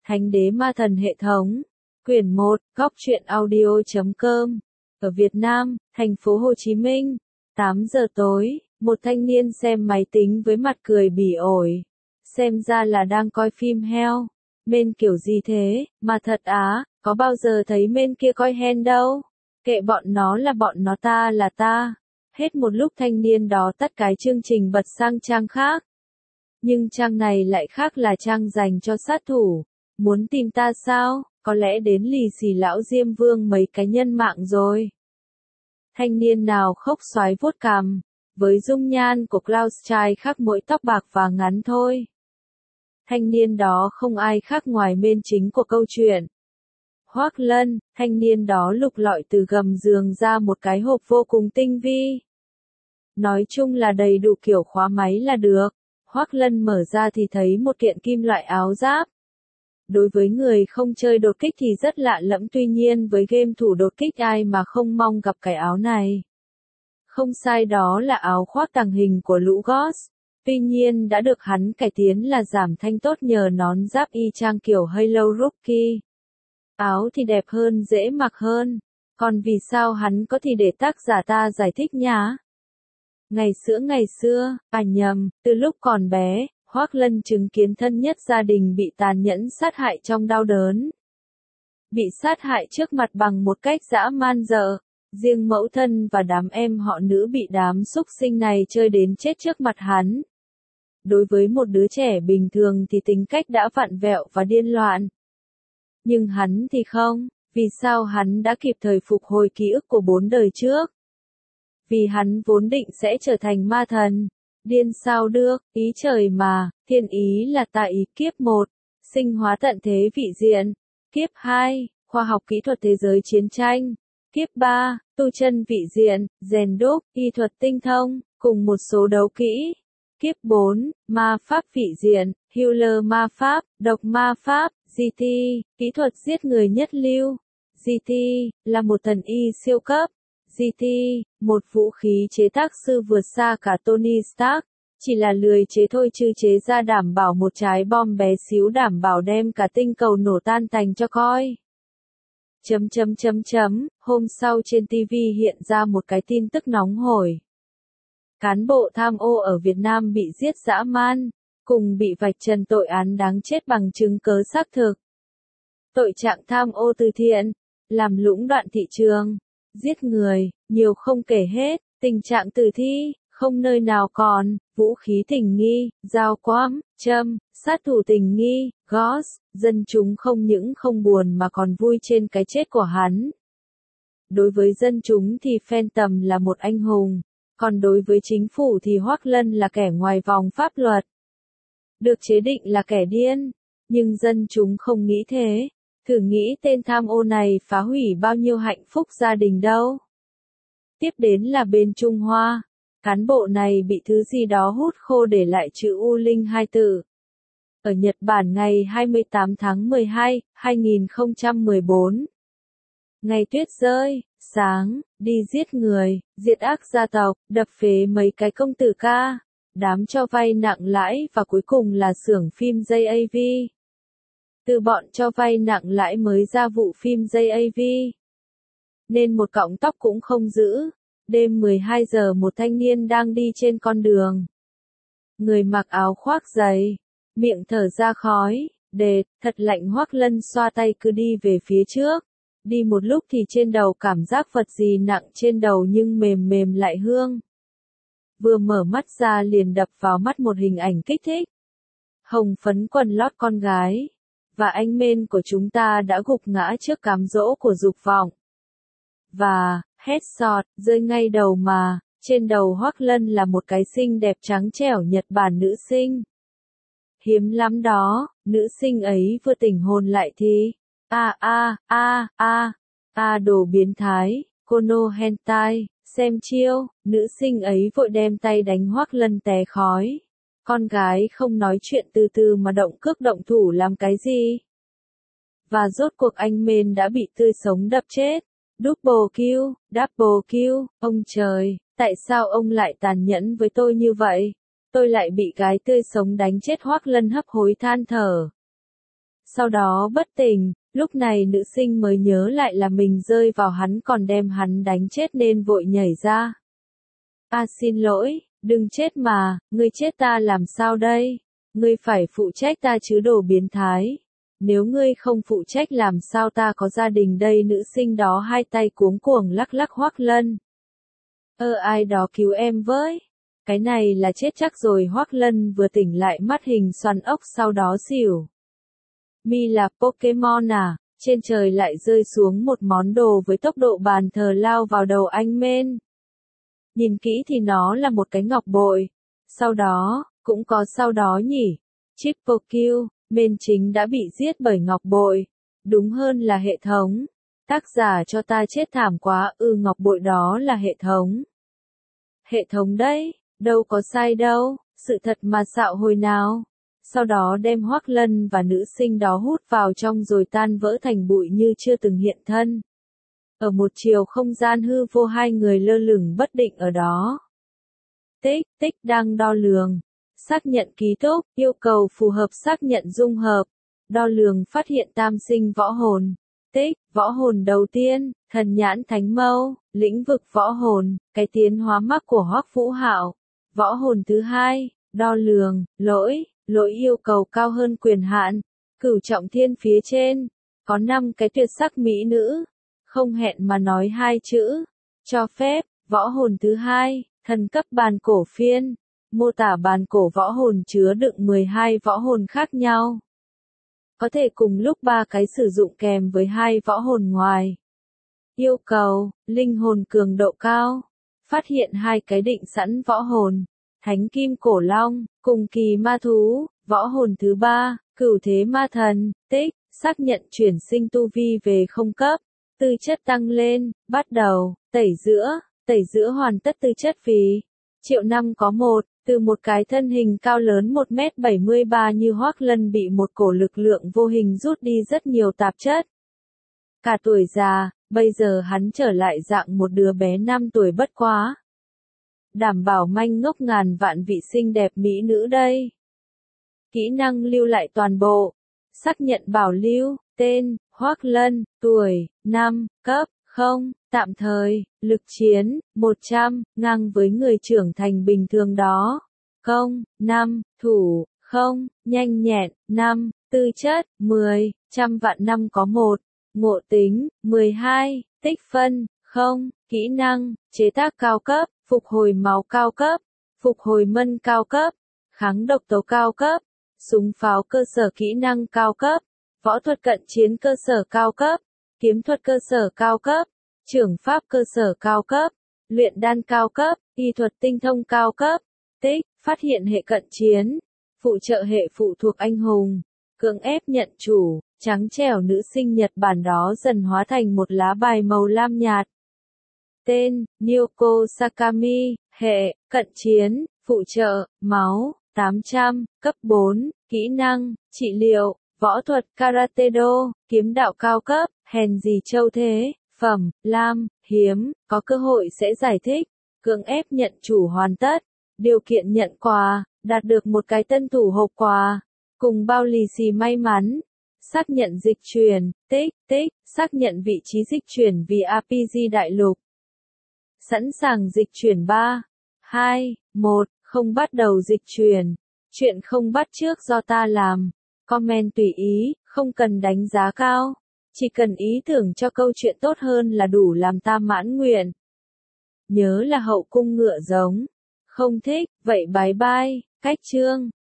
Thánh đế ma thần hệ thống. Quyển 1, góc truyện audio.com. Ở Việt Nam, thành phố Hồ Chí Minh, 8 giờ tối, một thanh niên xem máy tính với mặt cười bỉ ổi. Xem ra là đang coi phim heo. Mên kiểu gì thế, mà thật á, có bao giờ thấy mên kia coi hen đâu. Kệ bọn nó là bọn nó, ta là ta. Hết một lúc thanh niên đó tắt cái chương trình bật sang trang khác. Nhưng trang này lại khác, là trang dành cho sát thủ. Muốn tìm ta sao? Có lẽ đến lì xì lão Diêm Vương mấy cái nhân mạng rồi. Thanh niên nào khóc xoái vuốt cằm, với dung nhan của Klaus trai khác mỗi tóc bạc và ngắn thôi. Thanh niên đó không ai khác ngoài mên chính của câu chuyện. Hoắc Lân, thanh niên đó lục lọi từ gầm giường ra một cái hộp vô cùng tinh vi. Nói chung là đầy đủ kiểu khóa máy là được. Hoắc Lân mở ra thì thấy một kiện kim loại áo giáp. Đối với người không chơi đột kích thì rất lạ lẫm, tuy nhiên với game thủ đột kích ai mà không mong gặp cái áo này. Không sai, đó là áo khoác tàng hình của lũ Ghost. Tuy nhiên đã được hắn cải tiến là giảm thanh tốt nhờ nón giáp y chang kiểu Halo Rookie. Áo thì đẹp hơn, dễ mặc hơn. Còn vì sao hắn có thì để tác giả ta giải thích nhá. Ngày xưa, nhầm, từ lúc còn bé, Hoắc Lân chứng kiến thân nhất gia đình bị tàn nhẫn sát hại trong đau đớn. Bị sát hại trước mặt bằng một cách dã man dợ. Riêng mẫu thân và đám em họ nữ bị đám súc sinh này chơi đến chết trước mặt hắn. Đối với một đứa trẻ bình thường thì tính cách đã vặn vẹo và điên loạn. Nhưng hắn thì không. Vì sao? Hắn đã kịp thời phục hồi ký ức của 4 đời trước. Vì hắn vốn định sẽ trở thành ma thần. Điên sao được, ý trời mà, thiên ý là tại ý. Kiếp 1, sinh hóa tận thế vị diện. Kiếp 2, khoa học kỹ thuật thế giới chiến tranh. Kiếp 3, tu chân vị diện, rèn đúc, y thuật tinh thông, cùng một số đấu kỹ. Kiếp 4, ma pháp vị diện, healer ma pháp, độc ma pháp, GT, kỹ thuật giết người nhất lưu. GT, là một thần y siêu cấp. GT, một vũ khí chế tác sư vượt xa cả Tony Stark. Chỉ là lười chế thôi chứ chế ra đảm bảo một trái bom bé xíu đảm bảo đem cả tinh cầu nổ tan tành cho coi. Hôm sau trên TV hiện ra một cái tin tức nóng hổi. Cán bộ tham ô ở Việt Nam bị giết dã man, cùng bị vạch trần tội án đáng chết bằng chứng cớ xác thực. Tội trạng tham ô từ thiện, làm lũng đoạn thị trường, giết người, nhiều không kể hết, tình trạng tử thi, không nơi nào còn, vũ khí tình nghi, dao quắm, châm, sát thủ tình nghi, Ghost, dân chúng không những không buồn mà còn vui trên cái chết của hắn. Đối với dân chúng thì Phantom là một anh hùng, còn đối với chính phủ thì Hoắc Lân là kẻ ngoài vòng pháp luật. Được chế định là kẻ điên, nhưng dân chúng không nghĩ thế. Thử nghĩ tên tham ô này phá hủy bao nhiêu hạnh phúc gia đình đâu. Tiếp đến là bên Trung Hoa. Cán bộ này bị thứ gì đó hút khô để lại chữ U Linh 2 từ. Ở Nhật Bản ngày 28 tháng 12, 2014. Ngày tuyết rơi, sáng, đi giết người, diệt ác gia tộc, đập phế mấy cái công tử ca, đám cho vay nặng lãi và cuối cùng là xưởng phim JAV. Từ bọn cho vay nặng lãi mới ra vụ phim JAV. Nên một cọng tóc cũng không giữ. Đêm 12 giờ một thanh niên đang đi trên con đường. Người mặc áo khoác dày, miệng thở ra khói, đệt, thật lạnh. Hoắc Lân xoa tay cứ đi về phía trước. Đi một lúc thì trên đầu cảm giác vật gì nặng trên đầu nhưng mềm mềm lại hương. Vừa mở mắt ra liền đập vào mắt một hình ảnh kích thích. Hồng phấn quần lót con gái. Và anh mên của chúng ta đã gục ngã trước cám dỗ của dục vọng. Và, headshot, rơi ngay đầu mà, trên đầu Hoắc Lân là một cái xinh đẹp trắng trẻo Nhật Bản nữ sinh. Hiếm lắm đó, nữ sinh ấy vừa tỉnh hồn lại thì, đồ biến thái, Kono hentai, xem chiêu, nữ sinh ấy vội đem tay đánh Hoắc Lân té khói. Con gái không nói chuyện từ từ mà động cước động thủ làm cái gì? Và rốt cuộc anh mên đã bị tươi sống đập chết. Double kill, ông trời, tại sao ông lại tàn nhẫn với tôi như vậy? Tôi lại bị gái tươi sống đánh chết. Hoắc Lân hấp hối than thở. Sau đó bất tỉnh, lúc này nữ sinh mới nhớ lại là mình rơi vào hắn còn đem hắn đánh chết nên vội nhảy ra. Xin lỗi, đừng chết mà, ngươi chết ta làm sao đây? Ngươi phải phụ trách ta chứ đồ biến thái. Nếu ngươi không phụ trách làm sao ta có gia đình đây? Nữ sinh đó hai tay cuống cuồng lắc lắc Hoắc Lân. Ai đó cứu em với. Cái này là chết chắc rồi. Hoắc Lân vừa tỉnh lại mắt hình xoắn ốc sau đó xỉu. Mi là Pokemon à? Trên trời lại rơi xuống một món đồ với tốc độ bàn thờ lao vào đầu anh men. Nhìn kỹ thì nó là một cái ngọc bội. Sau đó, cũng có sau đó nhỉ. Triple men chính đã bị giết bởi ngọc bội. Đúng hơn là hệ thống. Tác giả cho ta chết thảm quá. Ngọc bội đó là hệ thống. Hệ thống đấy, đâu có sai đâu, sự thật mà xạo hồi nào. Sau đó đem Hoắc Lân và nữ sinh đó hút vào trong rồi tan vỡ thành bụi như chưa từng hiện thân. Ở một chiều không gian hư vô hai người lơ lửng bất định ở đó. Tích đang đo lường. Xác nhận ký túc, yêu cầu phù hợp xác nhận dung hợp. Đo lường phát hiện tam sinh võ hồn. Võ hồn đầu tiên, thần nhãn thánh mâu, lĩnh vực võ hồn, cái tiến hóa mắc của Hoắc Vũ Hạo. Võ hồn thứ hai, đo lường, lỗi yêu cầu cao hơn quyền hạn. Cửu trọng thiên phía trên, có 5 cái tuyệt sắc mỹ nữ. Không hẹn mà nói 2 chữ. Cho phép, võ hồn thứ hai, thần cấp bàn cổ phiên. Mô tả bàn cổ võ hồn chứa đựng 12 võ hồn khác nhau. Có thể cùng lúc 3 cái sử dụng kèm với 2 võ hồn ngoài. Yêu cầu, linh hồn cường độ cao. Phát hiện 2 cái định sẵn võ hồn. Thánh kim cổ long, cùng kỳ ma thú, võ hồn thứ 3, cửu thế ma thần, xác nhận chuyển sinh tu vi về không cấp. Tư chất tăng lên, bắt đầu, tẩy giữa hoàn tất tư chất vì. Triệu năm có một. Từ một cái thân hình cao lớn 1m73 như Hoắc Lân bị một cổ lực lượng vô hình rút đi rất nhiều tạp chất. Cả tuổi già, bây giờ hắn trở lại dạng một đứa bé 5 tuổi bất quá. Đảm bảo manh ngốc ngàn vạn vị xinh đẹp mỹ nữ đây. Kỹ năng lưu lại toàn bộ. Xác nhận bảo lưu, tên, Hoắc Lân, tuổi, 5, cấp, 0. Tạm thời, lực chiến, 100, ngang với người trưởng thành bình thường đó. 5, thủ, 0, nhanh nhẹn, 5, tư chất, 10, trăm vạn năm có 1, ngộ tính, 12, tích phân, 0, kỹ năng, chế tác cao cấp, phục hồi máu cao cấp, phục hồi mân cao cấp, kháng độc tố cao cấp, súng pháo cơ sở kỹ năng cao cấp, võ thuật cận chiến cơ sở cao cấp, kiếm thuật cơ sở cao cấp. Trưởng pháp cơ sở cao cấp, luyện đan cao cấp, y thuật tinh thông cao cấp, phát hiện hệ cận chiến, phụ trợ hệ phụ thuộc anh hùng, cưỡng ép nhận chủ, trắng trẻo nữ sinh Nhật Bản đó dần hóa thành một lá bài màu lam nhạt. Tên, Nyoko Sakami, hệ, cận chiến, phụ trợ, máu, 800, cấp 4, kỹ năng, trị liệu, võ thuật Karate Do, kiếm đạo cao cấp, hèn gì châu thế. Phẩm, lam, hiếm, có cơ hội sẽ giải thích, cưỡng ép nhận chủ hoàn tất, điều kiện nhận quà, đạt được một cái tân thủ hộp quà, cùng bao lì xì may mắn, xác nhận dịch chuyển, xác nhận vị trí dịch chuyển vì RPG đại lục. Sẵn sàng dịch chuyển 3, 2, 1, không bắt đầu dịch chuyển, chuyện không bắt trước do ta làm, comment tùy ý, không cần đánh giá cao. Chỉ cần ý tưởng cho câu chuyện tốt hơn là đủ làm ta mãn nguyện. Nhớ là hậu cung ngựa giống. Không thích, vậy bye bye, cách chương.